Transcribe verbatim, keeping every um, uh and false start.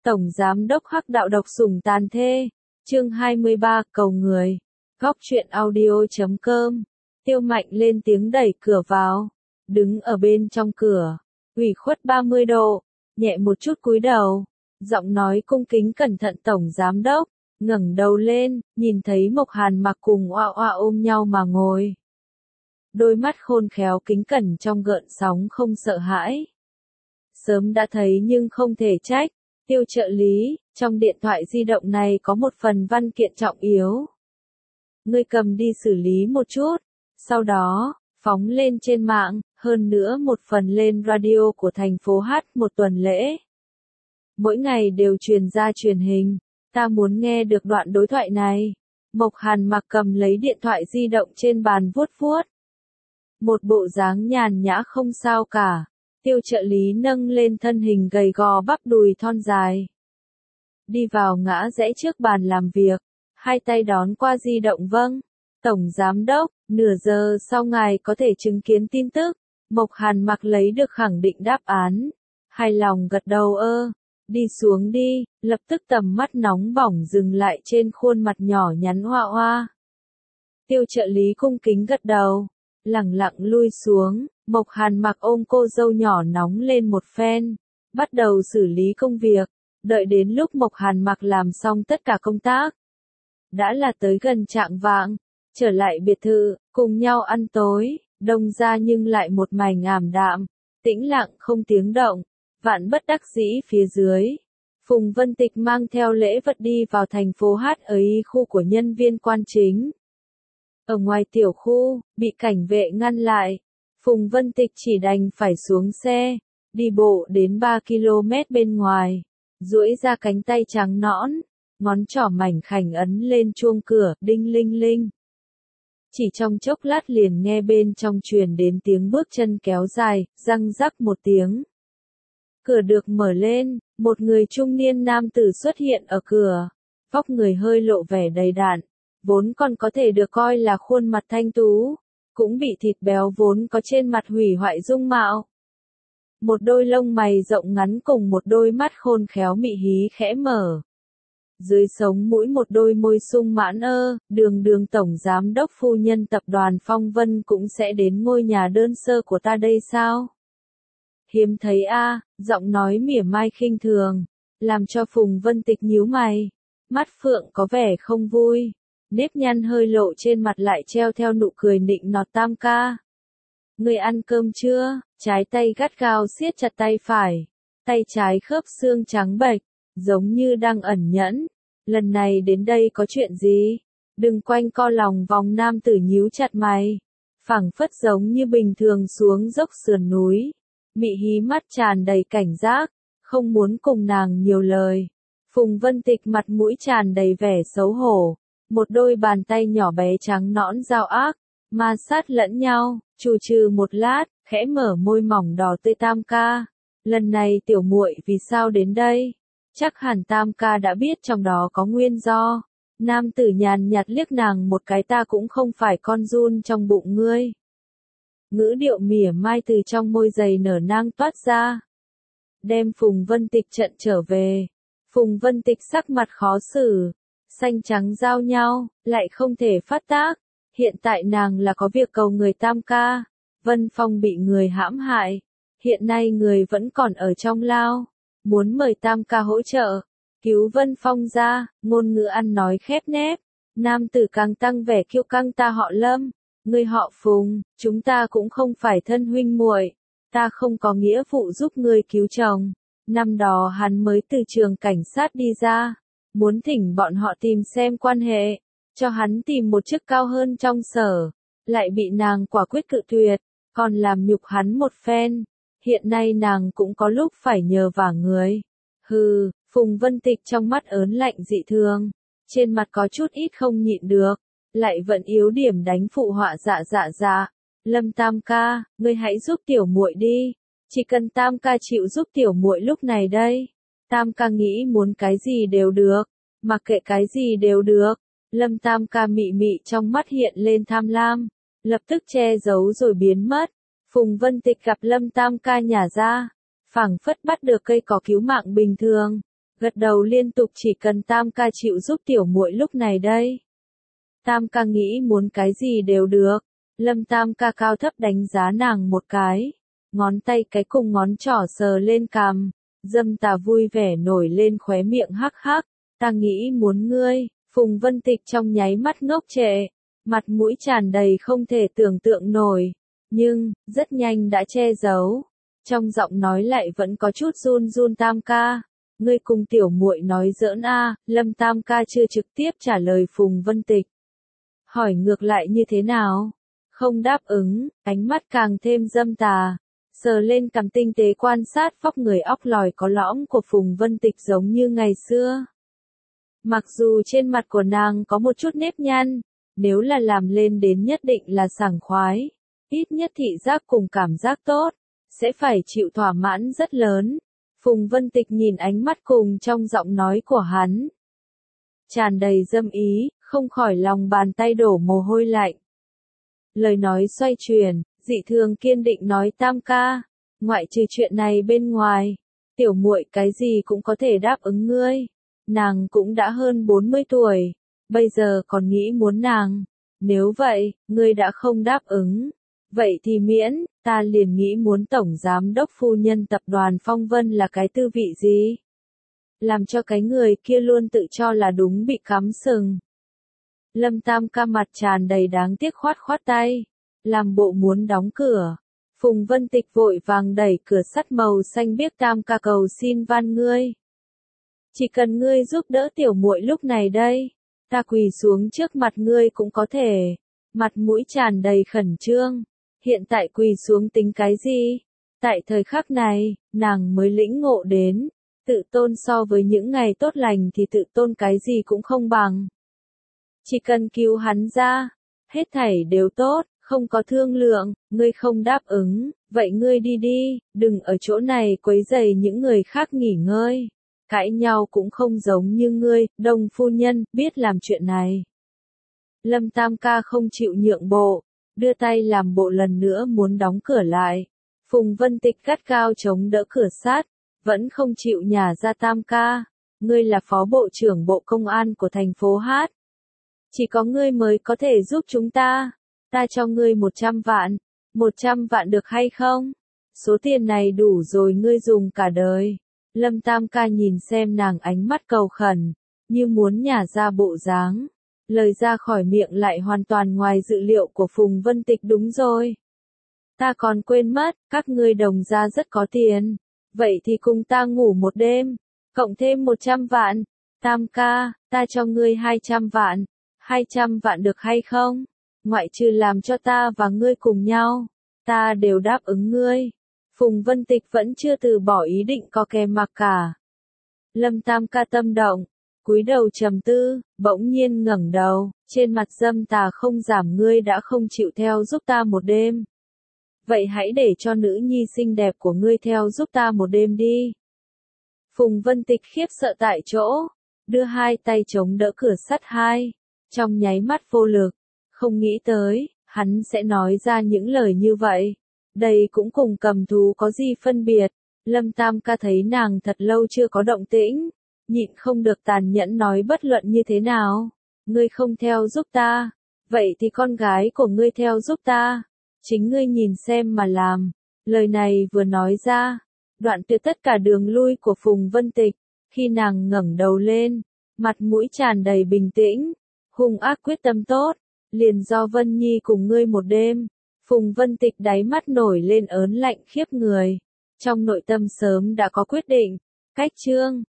Tổng Giám đốc Hắc Đạo độc sủng tàn thê. Chương hai mươi ba, cầu người. Góc truyện audio chấm com. Tiêu Mạnh lên tiếng đẩy cửa vào. Đứng ở bên trong cửa. Ủy khuất ba mươi độ. Nhẹ một chút cúi đầu. Giọng nói cung kính cẩn thận Tổng Giám đốc. Ngẩng đầu lên, nhìn thấy Mộc Hàn Mặc cùng Oa Oa ôm nhau mà ngồi. Đôi mắt khôn khéo kính cẩn trong gợn sóng không sợ hãi. Sớm đã thấy nhưng không thể trách. Tiêu trợ lý, trong điện thoại di động này có một phần văn kiện trọng yếu. Ngươi cầm đi xử lý một chút. Sau đó, phóng lên trên mạng, hơn nữa một phần lên radio của thành phố hát một tuần lễ. Mỗi ngày đều truyền ra truyền hình. Ta muốn nghe được đoạn đối thoại này. Mộc Hàn Mặc cầm lấy điện thoại di động trên bàn vuốt vuốt. Một bộ dáng nhàn nhã không sao cả. Tiêu trợ lý nâng lên thân hình gầy gò bắp đùi thon dài. Đi vào ngã rẽ trước bàn làm việc. Hai tay đón qua di động. Vâng. Tổng Giám đốc, nửa giờ sau ngài có thể chứng kiến tin tức. Mộc Hàn Mặc lấy được khẳng định đáp án. Hài lòng gật đầu. Ơ. Đi xuống đi. Lập tức tầm mắt nóng bỏng dừng lại trên khuôn mặt nhỏ nhắn Hoa Hoa. Tiêu trợ lý cung kính gật đầu. Lẳng lặng lui xuống. Mộc Hàn Mặc ôm cô dâu nhỏ nóng lên một phen. Bắt đầu xử lý công việc. Đợi đến lúc Mộc Hàn Mặc làm xong tất cả công tác. Đã là tới gần chạng vạng. Trở lại biệt thự, cùng nhau ăn tối. Đông ra nhưng lại một mảnh ảm đạm. Tĩnh lặng không tiếng động. Vạn bất đắc dĩ phía dưới. Phùng Vân Tịch mang theo lễ vật đi vào thành phố hát ấy khu của nhân viên quan chính. Ở ngoài tiểu khu, bị cảnh vệ ngăn lại. Phùng Vân Tịch chỉ đành phải xuống xe, đi bộ đến ba ki lô mét bên ngoài, duỗi ra cánh tay trắng nõn, ngón trỏ mảnh khảnh ấn lên chuông cửa, đinh linh linh. Chỉ trong chốc lát liền nghe bên trong truyền đến tiếng bước chân kéo dài, răng rắc một tiếng. Cửa được mở lên, một người trung niên nam tử xuất hiện ở cửa, vóc người hơi lộ vẻ đầy đặn, vốn còn có thể được coi là khuôn mặt thanh tú. Cũng bị thịt béo vốn có trên mặt hủy hoại dung mạo. Một đôi lông mày rộng ngắn cùng một đôi mắt khôn khéo mị hí khẽ mở. Dưới sống mũi một đôi môi sung mãn. Ơ, đường đường tổng giám đốc phu nhân tập đoàn Phong Vân cũng sẽ đến ngôi nhà đơn sơ của ta đây sao? Hiếm thấy a, à, giọng nói mỉa mai khinh thường, làm cho Phùng Vân Tịch nhíu mày. Mắt phượng có vẻ không vui. Nếp nhăn hơi lộ trên mặt lại treo theo nụ cười nịnh nọt. Tam ca. Người ăn cơm chưa? Trái tay gắt gao siết chặt tay phải. Tay trái khớp xương trắng bệch, giống như đang ẩn nhẫn. Lần này đến đây có chuyện gì? Đừng quanh co lòng vòng. Nam tử nhíu chặt mày. Phảng phất giống như bình thường xuống dốc sườn núi. Mị hí mắt tràn đầy cảnh giác, không muốn cùng nàng nhiều lời. Phùng Vân Tịch mặt mũi tràn đầy vẻ xấu hổ. Một đôi bàn tay nhỏ bé trắng nõn dao ác, ma sát lẫn nhau, trù trừ một lát, khẽ mở môi mỏng đỏ tươi. Tam ca, lần này tiểu muội vì sao đến đây? Chắc hẳn Tam ca đã biết trong đó có nguyên do. Nam tử nhàn nhạt liếc nàng một cái. Ta cũng không phải con giun trong bụng ngươi. Ngữ điệu mỉa mai từ trong môi dày nở nang toát ra. Đem Phùng Vân Tịch trận trở về. Phùng Vân Tịch sắc mặt khó xử. Xanh trắng giao nhau, lại không thể phát tác. Hiện tại nàng là có việc cầu người. Tam ca. Vân Phong bị người hãm hại. Hiện nay người vẫn còn ở trong lao. Muốn mời Tam ca hỗ trợ. Cứu Vân Phong ra. Ngôn ngữ ăn nói khép nép. Nam tử càng tăng vẻ kiêu căng. Ta họ Lâm. Người họ Phùng. Chúng ta cũng không phải thân huynh muội. Ta không có nghĩa vụ giúp người cứu chồng. Năm đó hắn mới từ trường cảnh sát đi ra. Muốn thỉnh bọn họ tìm xem quan hệ, cho hắn tìm một chức cao hơn trong sở, lại bị nàng quả quyết cự tuyệt, còn làm nhục hắn một phen. Hiện nay nàng cũng có lúc phải nhờ vả người. Hừ, Phùng Vân Tịch trong mắt ớn lạnh dị thường, trên mặt có chút ít không nhịn được, lại vẫn yếu điểm đánh phụ họa. Dạ dạ dạ, Lâm Tam ca, ngươi hãy giúp tiểu muội đi, chỉ cần Tam ca chịu giúp tiểu muội lúc này đây. Tam ca nghĩ muốn cái gì đều được, mặc kệ cái gì đều được. Lâm Tam ca mị mị trong mắt hiện lên tham lam, lập tức che giấu rồi biến mất. Phùng Vân Tịch gặp Lâm Tam ca nhả ra, phảng phất bắt được cây cỏ cứu mạng bình thường, gật đầu liên tục chỉ cần Tam ca chịu giúp tiểu muội lúc này đây. Tam ca nghĩ muốn cái gì đều được. Lâm Tam ca cao thấp đánh giá nàng một cái. Ngón tay cái cùng ngón trỏ sờ lên cằm. Dâm Tà vui vẻ nổi lên khóe miệng hắc hắc. Ta nghĩ muốn ngươi. Phùng Vân Tịch trong nháy mắt ngốc trệ. Mặt mũi tràn đầy không thể tưởng tượng nổi. Nhưng, rất nhanh đã che giấu. Trong giọng nói lại vẫn có chút run run. Tam ca. Ngươi cùng tiểu muội nói giỡn a. Lâm Tam ca chưa trực tiếp trả lời Phùng Vân Tịch. Hỏi ngược lại như thế nào? Không đáp ứng, ánh mắt càng thêm dâm tà. Sờ lên cằm tinh tế quan sát vóc người óc lòi có lõm của Phùng Vân Tịch giống như ngày xưa. Mặc dù trên mặt của nàng có một chút nếp nhăn, nếu là làm lên đến nhất định là sảng khoái. Ít nhất thị giác cùng cảm giác tốt, sẽ phải chịu thỏa mãn rất lớn. Phùng Vân Tịch nhìn ánh mắt cùng trong giọng nói của hắn. Tràn đầy dâm ý, không khỏi lòng bàn tay đổ mồ hôi lạnh. Lời nói xoay chuyển, dị thường kiên định nói Tam ca, ngoại trừ chuyện này bên ngoài, tiểu muội cái gì cũng có thể đáp ứng ngươi. Nàng cũng đã hơn bốn mươi tuổi, bây giờ còn nghĩ muốn nàng. Nếu vậy, ngươi đã không đáp ứng. Vậy thì miễn, ta liền nghĩ muốn tổng giám đốc phu nhân tập đoàn Phong Vân là cái tư vị gì? Làm cho cái người kia luôn tự cho là đúng bị cắm sừng. Lâm Tam ca mặt tràn đầy đáng tiếc khoát khoát tay, làm bộ muốn đóng cửa. Phùng Vân Tịch vội vàng đẩy cửa sắt màu xanh biếc. Tam ca cầu xin van ngươi. Chỉ cần ngươi giúp đỡ tiểu muội lúc này đây, ta quỳ xuống trước mặt ngươi cũng có thể. Mặt mũi tràn đầy khẩn trương. Hiện tại quỳ xuống tính cái gì? Tại thời khắc này, nàng mới lĩnh ngộ đến. Tự tôn so với những ngày tốt lành thì tự tôn cái gì cũng không bằng. Chỉ cần cứu hắn ra, hết thảy đều tốt, không có thương lượng, ngươi không đáp ứng, vậy ngươi đi đi, đừng ở chỗ này quấy rầy những người khác nghỉ ngơi. Cãi nhau cũng không giống như ngươi, Đông phu nhân, biết làm chuyện này. Lâm Tam ca không chịu nhượng bộ, đưa tay làm bộ lần nữa muốn đóng cửa lại. Phùng Vân Tịch gắt gao chống đỡ cửa sát, vẫn không chịu nhả ra. Tam ca, ngươi là phó bộ trưởng bộ công an của thành phố Hát. Chỉ có ngươi mới có thể giúp chúng ta. Ta cho ngươi một trăm vạn. Một trăm vạn được hay không? Số tiền này đủ rồi ngươi dùng cả đời. Lâm Tam ca nhìn xem nàng ánh mắt cầu khẩn, như muốn nhả ra bộ dáng. Lời ra khỏi miệng lại hoàn toàn ngoài dự liệu của Phùng Vân Tịch. Đúng rồi. Ta còn quên mất, các ngươi đồng gia rất có tiền. Vậy thì cùng ta ngủ một đêm. Cộng thêm một trăm vạn. Tam ca, ta cho ngươi hai trăm vạn. Hai trăm vạn được hay không? Ngoại trừ làm cho ta và ngươi cùng nhau, ta đều đáp ứng ngươi. Phùng Vân Tịch vẫn chưa từ bỏ ý định có kèm mặc cả. Lâm Tam ca tâm động, cúi đầu trầm tư, bỗng nhiên ngẩng đầu, trên mặt dâm tà không giảm. Ngươi đã không chịu theo giúp ta một đêm. Vậy hãy để cho nữ nhi xinh đẹp của ngươi theo giúp ta một đêm đi. Phùng Vân Tịch khiếp sợ tại chỗ, đưa hai tay chống đỡ cửa sắt hai. Trong nháy mắt vô lực, không nghĩ tới, hắn sẽ nói ra những lời như vậy. Đây cũng cùng cầm thú có gì phân biệt. Lâm Tam ca thấy nàng thật lâu chưa có động tĩnh, nhịn không được tàn nhẫn nói bất luận như thế nào. Ngươi không theo giúp ta, vậy thì con gái của ngươi theo giúp ta. Chính ngươi nhìn xem mà làm. Lời này vừa nói ra, đoạn tuyệt tất cả đường lui của Phùng Vân Tịch. Khi nàng ngẩng đầu lên, mặt mũi tràn đầy bình tĩnh, hung ác quyết tâm tốt, liền do Vân Nhi cùng ngươi một đêm. Phùng Vân Tịch đáy mắt nổi lên ớn lạnh khiếp người. Trong nội tâm sớm đã có quyết định. Cách chương